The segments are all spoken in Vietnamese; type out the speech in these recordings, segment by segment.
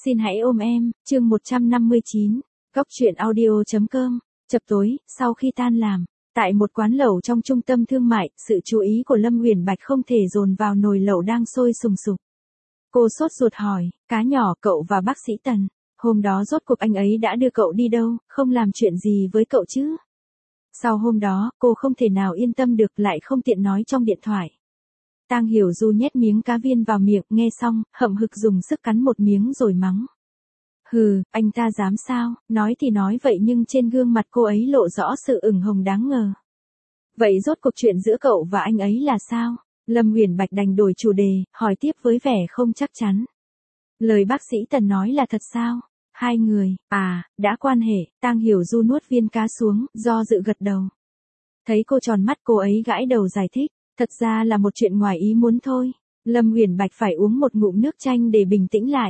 Xin hãy ôm em, chương 159, Góc truyện audio.com. Chập tối, sau khi tan làm, tại một quán lẩu trong trung tâm thương mại, sự chú ý của Lâm Uyển Bạch không thể dồn vào nồi lẩu đang sôi sùng sục. Cô sốt ruột hỏi, cá nhỏ, cậu và bác sĩ Tần, hôm đó rốt cuộc anh ấy đã đưa cậu đi đâu, không làm chuyện gì với cậu chứ? Sau hôm đó, cô không thể nào yên tâm được, lại không tiện nói trong điện thoại. Tang Hiểu Du nhét miếng cá viên vào miệng, nghe xong, hậm hực dùng sức cắn một miếng rồi mắng. Hừ, anh ta dám sao? Nói thì nói vậy nhưng trên gương mặt cô ấy lộ rõ sự ửng hồng đáng ngờ. Vậy rốt cuộc chuyện giữa cậu và anh ấy là sao? Lâm Uyển Bạch đành đổi chủ đề, hỏi tiếp với vẻ không chắc chắn. Lời bác sĩ Tần nói là thật sao? Hai người, đã quan hệ. Tang Hiểu Du nuốt viên cá xuống, do dự gật đầu. Thấy cô tròn mắt, cô ấy gãi đầu giải thích. Thật ra là một chuyện ngoài ý muốn thôi. Lâm Uyển Bạch phải uống một ngụm nước chanh để bình tĩnh lại.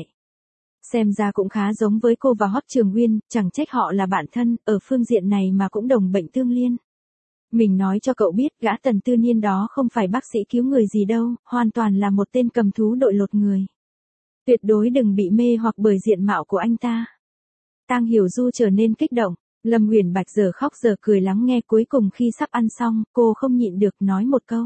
Xem ra cũng khá giống với cô và Hoắc Trường Uyên, chẳng trách họ là bạn thân, ở phương diện này mà cũng đồng bệnh tương liên. Mình nói cho cậu biết, gã Tần Tư Niên đó không phải bác sĩ cứu người gì đâu, hoàn toàn là một tên cầm thú đội lột người. Tuyệt đối đừng bị mê hoặc bởi diện mạo của anh ta. Tang Hiểu Du trở nên kích động. Lâm Uyển Bạch giờ khóc giờ cười lắng nghe, cuối cùng khi sắp ăn xong, cô không nhịn được nói một câu.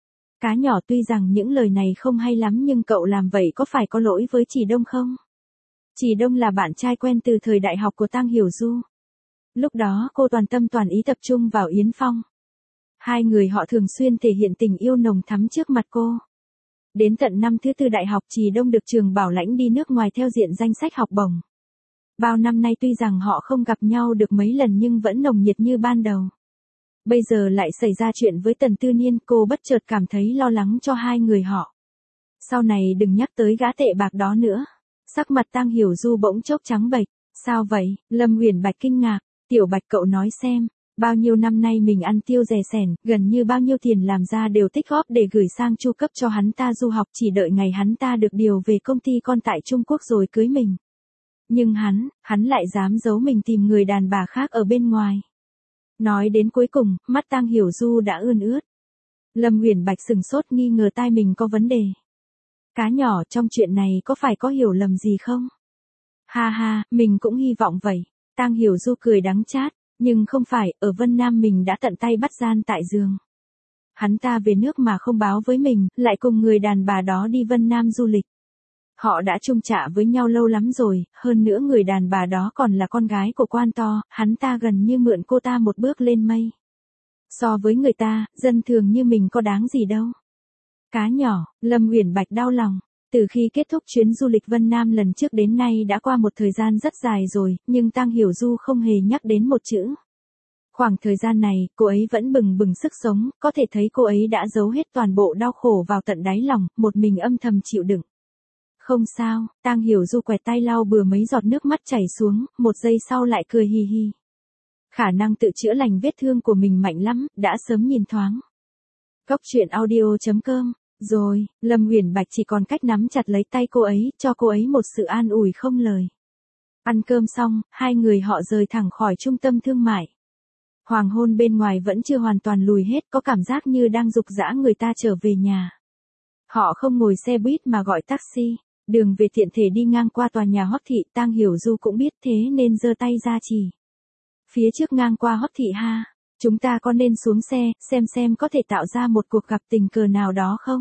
Cá nhỏ, tuy rằng những lời này không hay lắm nhưng cậu làm vậy có phải có lỗi với Chỉ Đông không? Chỉ Đông là bạn trai quen từ thời đại học của Tang Hiểu Du. Lúc đó cô toàn tâm toàn ý tập trung vào Yến Phong. Hai người họ thường xuyên thể hiện tình yêu nồng thắm trước mặt cô. Đến tận năm thứ tư đại học, Chỉ Đông được trường bảo lãnh đi nước ngoài theo diện danh sách học bổng. Bao năm nay tuy rằng họ không gặp nhau được mấy lần nhưng vẫn nồng nhiệt như ban đầu. Bây giờ lại xảy ra chuyện với Tần Tư Niên, cô bất chợt cảm thấy lo lắng cho hai người họ. Sau này đừng nhắc tới gã tệ bạc đó nữa. Sắc mặt Tang Hiểu Du bỗng chốc trắng bệch. Sao vậy? Lâm Uyển Bạch kinh ngạc. Tiểu Bạch, cậu nói xem, bao nhiêu năm nay mình ăn tiêu rẻ sẻn, gần như bao nhiêu tiền làm ra đều tích góp để gửi sang chu cấp cho hắn ta du học, chỉ đợi ngày hắn ta được điều về công ty con tại Trung Quốc rồi cưới mình. Nhưng hắn lại dám giấu mình tìm người đàn bà khác ở bên ngoài. Nói đến cuối cùng, mắt Tang Hiểu Du đã ươn ướt. Lâm Uyển Bạch sừng sốt, nghi ngờ tai mình có vấn đề. Cá nhỏ, trong chuyện này có phải có hiểu lầm gì không? Ha ha, mình cũng hy vọng vậy. Tang Hiểu Du cười đắng chát, nhưng không phải, ở Vân Nam mình đã tận tay bắt gian tại giường. Hắn ta về nước mà không báo với mình, lại cùng người đàn bà đó đi Vân Nam du lịch. Họ đã chung chạ với nhau lâu lắm rồi, hơn nữa người đàn bà đó còn là con gái của quan to, hắn ta gần như mượn cô ta một bước lên mây. So với người ta, dân thường như mình có đáng gì đâu. Cá nhỏ, Lâm Uyển Bạch đau lòng. Từ khi kết thúc chuyến du lịch Vân Nam lần trước đến nay đã qua một thời gian rất dài rồi, nhưng Tang Hiểu Du không hề nhắc đến một chữ. Khoảng thời gian này, cô ấy vẫn bừng bừng sức sống, có thể thấy cô ấy đã giấu hết toàn bộ đau khổ vào tận đáy lòng, một mình âm thầm chịu đựng. Không sao, Tang Hiểu Du quẹt tay lau bừa mấy giọt nước mắt chảy xuống, một giây sau lại cười hi hi. Khả năng tự chữa lành vết thương của mình mạnh lắm, đã sớm nhìn thoáng. Góc truyện audio.com. Rồi, Lâm Uyển Bạch chỉ còn cách nắm chặt lấy tay cô ấy, cho cô ấy một sự an ủi không lời. Ăn cơm xong, hai người họ rời thẳng khỏi trung tâm thương mại. Hoàng hôn bên ngoài vẫn chưa hoàn toàn lùi hết, có cảm giác như đang giục giã người ta trở về nhà. Họ không ngồi xe buýt mà gọi taxi. Đường về tiện thể đi ngang qua tòa nhà Hoắc Thị, Tang Hiểu Du cũng biết thế nên giơ tay ra chỉ. Phía trước ngang qua Hoắc Thị ha, chúng ta có nên xuống xe, xem có thể tạo ra một cuộc gặp tình cờ nào đó không?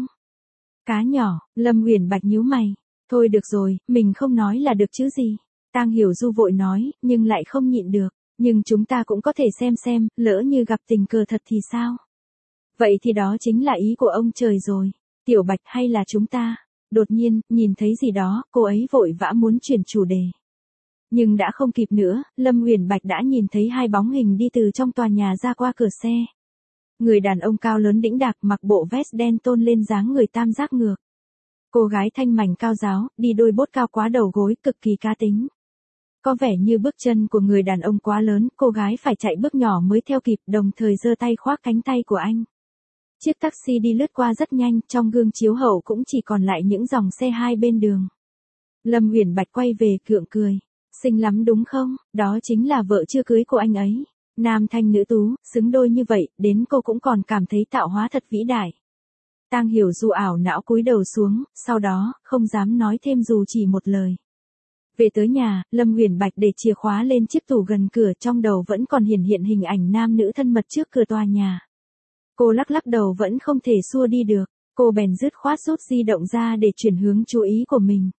Cá nhỏ, Lâm Uyển Bạch nhíu mày. Thôi được rồi, mình không nói là được chứ gì. Tang Hiểu Du vội nói, nhưng lại không nhịn được. Nhưng chúng ta cũng có thể xem, lỡ như gặp tình cờ thật thì sao? Vậy thì đó chính là ý của ông trời rồi. Tiểu Bạch, hay là chúng ta? Đột nhiên, nhìn thấy gì đó, cô ấy vội vã muốn chuyển chủ đề. Nhưng đã không kịp nữa, Lâm Uyển Bạch đã nhìn thấy hai bóng hình đi từ trong tòa nhà ra qua cửa xe. Người đàn ông cao lớn đĩnh đạc mặc bộ vest đen tôn lên dáng người tam giác ngược. Cô gái thanh mảnh cao ráo, đi đôi bốt cao quá đầu gối, cực kỳ cá tính. Có vẻ như bước chân của người đàn ông quá lớn, cô gái phải chạy bước nhỏ mới theo kịp, đồng thời giơ tay khoác cánh tay của anh. Chiếc taxi đi lướt qua rất nhanh, trong gương chiếu hậu cũng chỉ còn lại những dòng xe hai bên đường. Lâm Uyển Bạch quay về gượng cười. Xinh lắm đúng không? Đó chính là vợ chưa cưới của anh ấy. Nam thanh nữ tú, xứng đôi như vậy, đến cô cũng còn cảm thấy tạo hóa thật vĩ đại. Tang Hiểu Du ảo não cúi đầu xuống, sau đó, không dám nói thêm dù chỉ một lời. Về tới nhà, Lâm Huyền Bạch để chìa khóa lên chiếc tủ gần cửa, trong đầu vẫn còn hiển hiện hình ảnh nam nữ thân mật trước cửa tòa nhà. Cô lắc lắc đầu vẫn không thể xua đi được, cô bèn dứt khoát rút di động ra để chuyển hướng chú ý của mình.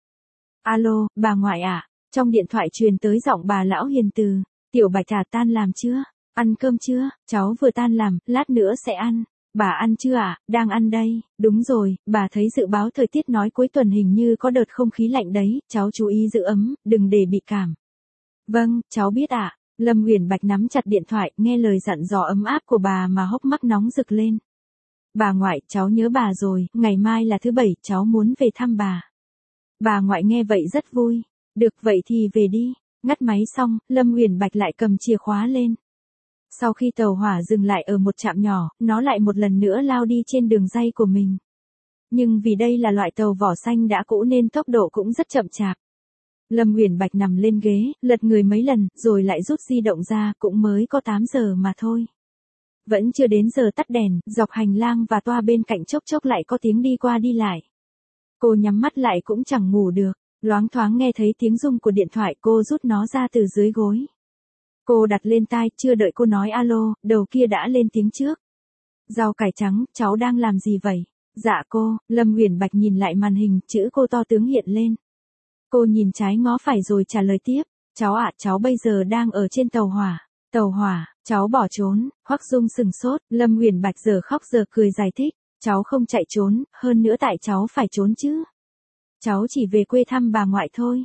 Alo, bà ngoại ạ. Trong điện thoại truyền tới giọng bà lão hiền từ. Tiểu Bạch à, tan làm chưa? Ăn cơm chưa? Cháu vừa tan làm, lát nữa sẽ ăn. Bà ăn chưa ạ? Đang ăn đây. Đúng rồi, bà thấy dự báo thời tiết nói cuối tuần hình như có đợt không khí lạnh đấy, cháu chú ý giữ ấm, đừng để bị cảm. Vâng, cháu biết ạ. Lâm Huyền Bạch nắm chặt điện thoại, nghe lời dặn dò ấm áp của bà mà hốc mắt nóng rực lên. Bà ngoại, cháu nhớ bà rồi, ngày mai là thứ Bảy, cháu muốn về thăm bà. Bà ngoại nghe vậy rất vui. Được vậy thì về đi. Ngắt máy xong, Lâm Huyền Bạch lại cầm chìa khóa lên. Sau khi tàu hỏa dừng lại ở một trạm nhỏ, nó lại một lần nữa lao đi trên đường ray của mình. Nhưng vì đây là loại tàu vỏ xanh đã cũ nên tốc độ cũng rất chậm chạp. Lâm Huyền Bạch nằm lên ghế, lật người mấy lần, rồi lại rút di động ra, cũng mới có 8 giờ mà thôi. Vẫn chưa đến giờ tắt đèn, dọc hành lang và toa bên cạnh chốc chốc lại có tiếng đi qua đi lại. Cô nhắm mắt lại cũng chẳng ngủ được, loáng thoáng nghe thấy tiếng rung của điện thoại, cô rút nó ra từ dưới gối. Cô đặt lên tai, chưa đợi cô nói alo, đầu kia đã lên tiếng trước. Rau cải trắng, cháu đang làm gì vậy? Dạ cô, Lâm Huyền Bạch nhìn lại màn hình, chữ cô to tướng hiện lên. Cô nhìn trái ngó phải rồi trả lời tiếp. Cháu ạ, cháu bây giờ đang ở trên tàu hỏa. Tàu hỏa, cháu bỏ trốn. Hoắc Dung sừng sốt, Lâm Huyền Bạch giờ khóc giờ cười giải thích. Cháu không chạy trốn, hơn nữa tại cháu phải trốn chứ. Cháu chỉ về quê thăm bà ngoại thôi.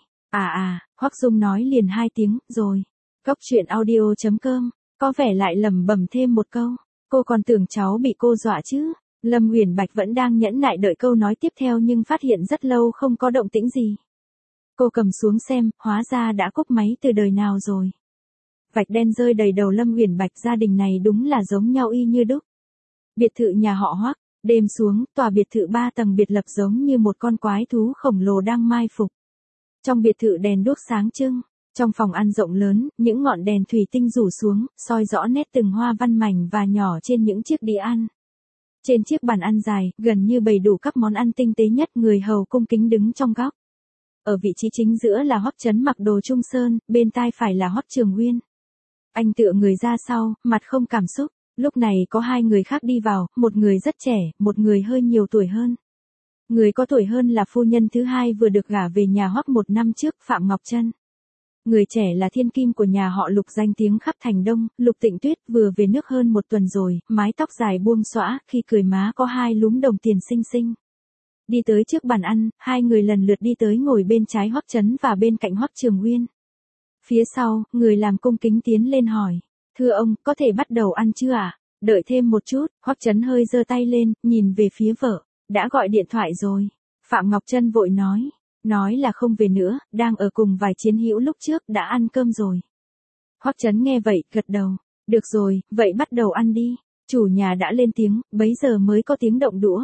Hoắc Dung nói liền 2 tiếng, rồi. Cốc truyện audio.com, có vẻ lại lẩm bẩm thêm một câu. Cô còn tưởng cháu bị cô dọa chứ. Lâm Huyền Bạch vẫn đang nhẫn nại đợi câu nói tiếp theo nhưng phát hiện rất lâu không có động tĩnh gì. Cô cầm xuống xem, hóa ra đã cúp máy từ đời nào rồi. Vạch đen rơi đầy đầu Lâm Huyền Bạch, gia đình này đúng là giống nhau y như đúc. Biệt thự nhà họ Hoắc, đêm xuống, tòa biệt thự 3 tầng biệt lập giống như một con quái thú khổng lồ đang mai phục. Trong biệt thự đèn đuốc sáng trưng, trong phòng ăn rộng lớn, những ngọn đèn thủy tinh rủ xuống, soi rõ nét từng hoa văn mảnh và nhỏ trên những chiếc đĩa ăn. Trên chiếc bàn ăn dài, gần như bày đủ các món ăn tinh tế nhất, người hầu cung kính đứng trong góc. Ở vị trí chính giữa là Hoắc Chấn mặc đồ trung sơn, bên tai phải là Hoắc Trường Nguyên. Anh tựa người ra sau, mặt không cảm xúc. Lúc này có 2 người khác đi vào, một người rất trẻ, một người hơi nhiều tuổi hơn. Người có tuổi hơn là phu nhân thứ 2 vừa được gả về nhà Hoắc 1 năm trước, Phạm Ngọc Trân. Người trẻ là thiên kim của nhà họ Lục danh tiếng khắp thành Đông, Lục Tịnh Tuyết vừa về nước hơn 1 tuần rồi, mái tóc dài buông xõa, khi cười má có 2 lúm đồng tiền xinh xinh. Đi tới trước bàn ăn, 2 người lần lượt đi tới ngồi bên trái Hoắc Chấn và bên cạnh Hoắc Trường Nguyên. Phía sau, người làm cung kính tiến lên hỏi. Thưa ông, có thể bắt đầu ăn chưa ạ? Đợi thêm một chút, Hoắc Chấn hơi giơ tay lên, nhìn về phía vợ. Đã gọi điện thoại rồi. Phạm Ngọc Trân vội nói. Nói là không về nữa, đang ở cùng vài chiến hữu lúc trước, đã ăn cơm rồi. Hoắc Chấn nghe vậy, gật đầu. Được rồi, vậy bắt đầu ăn đi. Chủ nhà đã lên tiếng, bấy giờ mới có tiếng động đũa.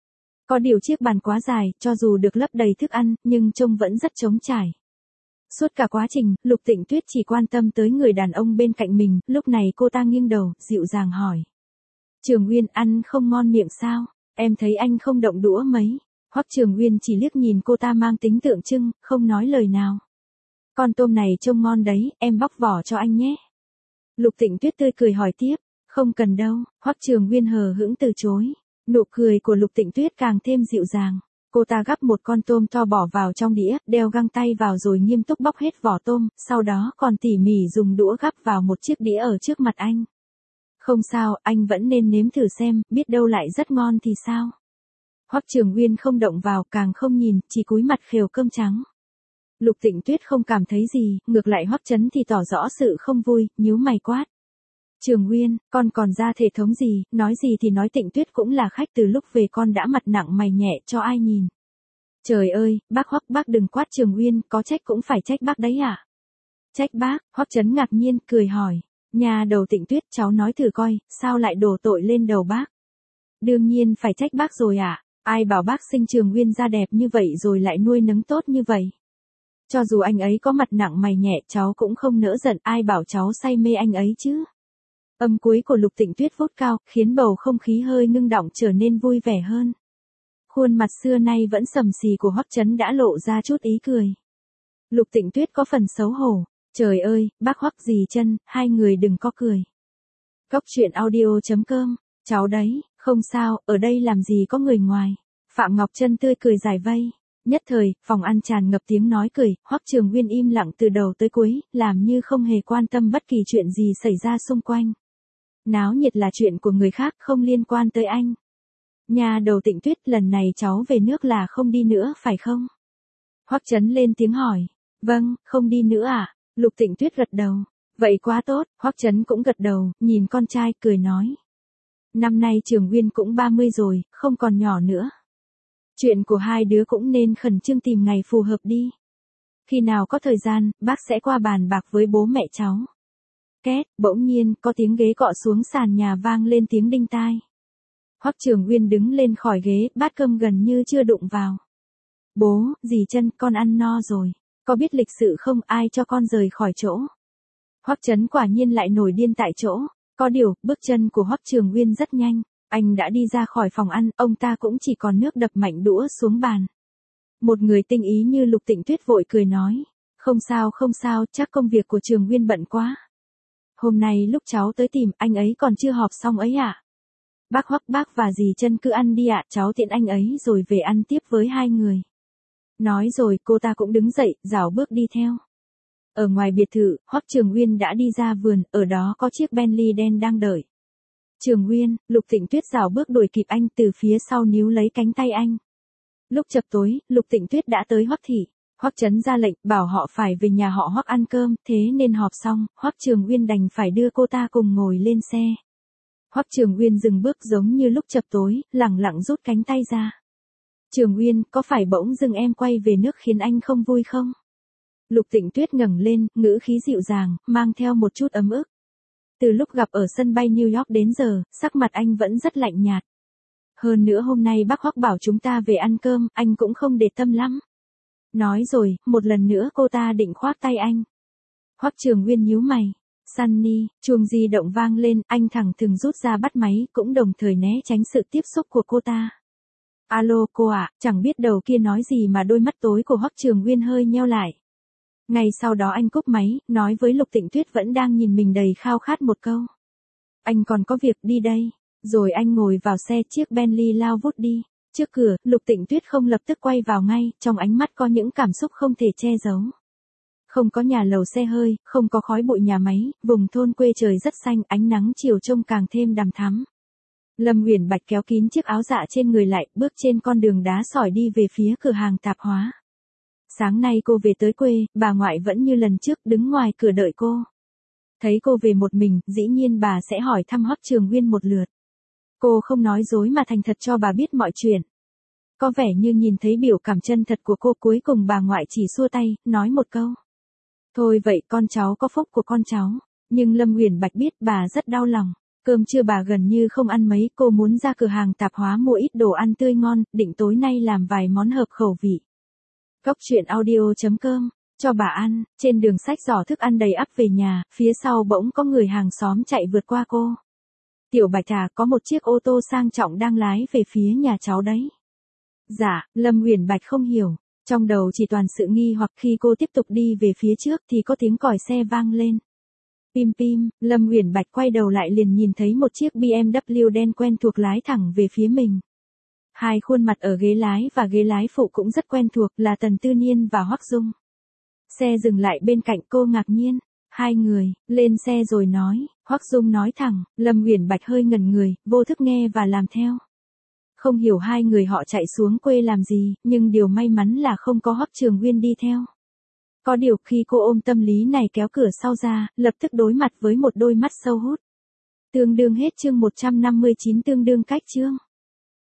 Có điều chiếc bàn quá dài, cho dù được lấp đầy thức ăn, nhưng trông vẫn rất trống trải. Suốt cả quá trình, Lục Tịnh Tuyết chỉ quan tâm tới người đàn ông bên cạnh mình, lúc này cô ta nghiêng đầu, dịu dàng hỏi. Trường Nguyên, ăn không ngon miệng sao? Em thấy anh không động đũa mấy. Hoắc Trường Nguyên chỉ liếc nhìn cô ta mang tính tượng trưng, không nói lời nào. Con tôm này trông ngon đấy, em bóc vỏ cho anh nhé. Lục Tịnh Tuyết tươi cười hỏi tiếp. Không cần đâu, Hoắc Trường Nguyên hờ hững từ chối. Nụ cười của Lục Tịnh Tuyết càng thêm dịu dàng. Cô ta gắp một con tôm to bỏ vào trong đĩa, đeo găng tay vào rồi nghiêm túc bóc hết vỏ tôm, sau đó còn tỉ mỉ dùng đũa gắp vào một chiếc đĩa ở trước mặt anh. Không sao, anh vẫn nên nếm thử xem, biết đâu lại rất ngon thì sao. Hoắc Trường Nguyên không động vào, càng không nhìn, chỉ cúi mặt khều cơm trắng. Lục Tịnh Tuyết không cảm thấy gì, ngược lại Hoắc Chấn thì tỏ rõ sự không vui, nhíu mày quát. Trường Nguyên, con còn ra thể thống gì, nói gì thì nói, Tịnh Tuyết cũng là khách, từ lúc về con đã mặt nặng mày nhẹ cho ai nhìn. Trời ơi, bác Hoắc, bác đừng quát Trường Nguyên, có trách cũng phải trách bác đấy à? Trách bác? Hoắc Chấn ngạc nhiên, cười hỏi. Nhà đầu Tịnh Tuyết, cháu nói thử coi, sao lại đổ tội lên đầu bác? Đương nhiên phải trách bác rồi ạ. Ai bảo bác sinh Trường Nguyên ra đẹp như vậy rồi lại nuôi nấng tốt như vậy? Cho dù anh ấy có mặt nặng mày nhẹ, cháu cũng không nỡ giận, ai bảo cháu say mê anh ấy chứ? Âm cuối của Lục Tịnh Tuyết vút cao, khiến bầu không khí hơi ngưng đọng trở nên vui vẻ hơn. Khuôn mặt xưa nay vẫn sầm xì của Hoắc Chấn đã lộ ra chút ý cười. Lục Tịnh Tuyết có phần xấu hổ. Trời ơi, bác Hoắc dì chân, hai người đừng có cười. Cốc truyện audio.com, cháu đấy, không sao, ở đây làm gì có người ngoài. Phạm Ngọc Trân tươi cười giải vây. Nhất thời, phòng ăn tràn ngập tiếng nói cười, Hoắc Trường Nguyên im lặng từ đầu tới cuối, làm như không hề quan tâm bất kỳ chuyện gì xảy ra xung quanh. Náo nhiệt là chuyện của người khác, không liên quan tới anh. Nhà đầu Tịnh Tuyết, lần này cháu về nước là không đi nữa phải không? Hoắc Chấn lên tiếng hỏi. Vâng, không đi nữa à? Lục Tịnh Tuyết gật đầu. Vậy quá tốt, Hoắc Chấn cũng gật đầu, nhìn con trai cười nói. Năm nay Trường Nguyên cũng 30 rồi, không còn nhỏ nữa. Chuyện của hai đứa cũng nên khẩn trương tìm ngày phù hợp đi. Khi nào có thời gian, bác sẽ qua bàn bạc với bố mẹ cháu. Két, bỗng nhiên, có tiếng ghế cọ xuống sàn nhà vang lên tiếng đinh tai. Hoắc Trường Nguyên đứng lên khỏi ghế, bát cơm gần như chưa đụng vào. Bố, dì chân, con ăn no rồi. Có biết lịch sự không, ai cho con rời khỏi chỗ. Hoắc Chấn quả nhiên lại nổi điên tại chỗ. Có điều, bước chân của Hoắc Trường Nguyên rất nhanh. Anh đã đi ra khỏi phòng ăn, ông ta cũng chỉ còn nước đập mạnh đũa xuống bàn. Một người tinh ý như Lục Tịnh Tuyết vội cười nói. Không sao, chắc công việc của Trường Nguyên bận quá. Hôm nay lúc cháu tới tìm, anh ấy còn chưa họp xong ấy ạ. Bác Hoắc, bác và dì chân cứ ăn đi ạ, cháu tiện anh ấy rồi về ăn tiếp với hai người. Nói rồi cô ta cũng đứng dậy, rảo bước đi theo. Ở ngoài biệt thự, Hoắc Trường Nguyên đã đi ra vườn, ở đó có chiếc Bentley đen đang đợi. Trường Nguyên, Lục Tịnh Tuyết rảo bước đuổi kịp anh, từ phía sau níu lấy cánh tay anh. Lúc chập tối, Lục Tịnh Tuyết đã tới Hoắc thị. Hoắc Chấn ra lệnh, bảo họ phải về nhà họ Hoắc ăn cơm, thế nên họp xong, Hoắc Trường Nguyên đành phải đưa cô ta cùng ngồi lên xe. Hoắc Trường Nguyên dừng bước giống như lúc chập tối, lẳng lặng rút cánh tay ra. Trường Nguyên, có phải bỗng dưng em quay về nước khiến anh không vui không? Lục Tịnh Tuyết ngẩng lên, ngữ khí dịu dàng, mang theo một chút ấm ức. Từ lúc gặp ở sân bay New York đến giờ, sắc mặt anh vẫn rất lạnh nhạt. Hơn nữa hôm nay bác Hoắc bảo chúng ta về ăn cơm, anh cũng không để tâm lắm. Nói rồi, một lần nữa cô ta định khoác tay anh. Hoắc Trường Nguyên nhíu mày. Sunny, chuông di động vang lên, anh thẳng thừng rút ra bắt máy, cũng đồng thời né tránh sự tiếp xúc của cô ta. Alo cô ạ, chẳng biết đầu kia nói gì mà đôi mắt tối của Hoắc Trường Nguyên hơi nheo lại. Ngay sau đó anh cúp máy, nói với Lục Tịnh Tuyết vẫn đang nhìn mình đầy khao khát một câu. Anh còn có việc đi đây. Rồi anh ngồi vào xe, chiếc Bentley lao vút đi. Trước cửa, Lục Tịnh Tuyết không lập tức quay vào ngay, trong ánh mắt có những cảm xúc không thể che giấu. Không có nhà lầu xe hơi, không có khói bụi nhà máy, vùng thôn quê trời rất xanh, ánh nắng chiều trông càng thêm đằm thắm. Lâm Uyển Bạch kéo kín chiếc áo dạ trên người lại, bước trên con đường đá sỏi đi về phía cửa hàng tạp hóa. Sáng nay cô về tới quê, bà ngoại vẫn như lần trước đứng ngoài cửa đợi cô. Thấy cô về một mình, dĩ nhiên bà sẽ hỏi thăm Hoắc Trường Nguyên một lượt. Cô không nói dối mà thành thật cho bà biết mọi chuyện. Có vẻ như nhìn thấy biểu cảm chân thật của cô, cuối cùng bà ngoại chỉ xua tay, nói một câu. Thôi vậy con cháu có phúc của con cháu. Nhưng Lâm Uyển Bạch biết bà rất đau lòng. Cơm trưa bà gần như không ăn mấy, cô muốn ra cửa hàng tạp hóa mua ít đồ ăn tươi ngon, định tối nay làm vài món hợp khẩu vị. Cốc truyện audio.com, cho bà ăn, trên đường xách giỏ thức ăn đầy ắp về nhà, phía sau bỗng có người hàng xóm chạy vượt qua cô. Tiểu Bạch à, có một chiếc ô tô sang trọng đang lái về phía nhà cháu đấy. Dạ, Lâm Uyển Bạch không hiểu, trong đầu chỉ toàn sự nghi hoặc. Khi cô tiếp tục đi về phía trước thì có tiếng còi xe vang lên. Pim pim, Lâm Uyển Bạch quay đầu lại liền nhìn thấy một chiếc BMW đen quen thuộc lái thẳng về phía mình. Hai khuôn mặt ở ghế lái và ghế lái phụ cũng rất quen thuộc, là Tần Tư Niên và Hoắc Dung. Xe dừng lại bên cạnh cô, ngạc nhiên. Hai người, lên xe rồi nói, Hoắc Dung nói thẳng. Lâm Uyển Bạch hơi ngẩn người, vô thức nghe và làm theo. Không hiểu hai người họ chạy xuống quê làm gì, nhưng điều may mắn là không có Hoắc Trường Nguyên đi theo. Có điều khi cô ôm tâm lý này kéo cửa sau ra, lập tức đối mặt với một đôi mắt sâu hút. Tương đương hết chương 159, tương đương cách chương.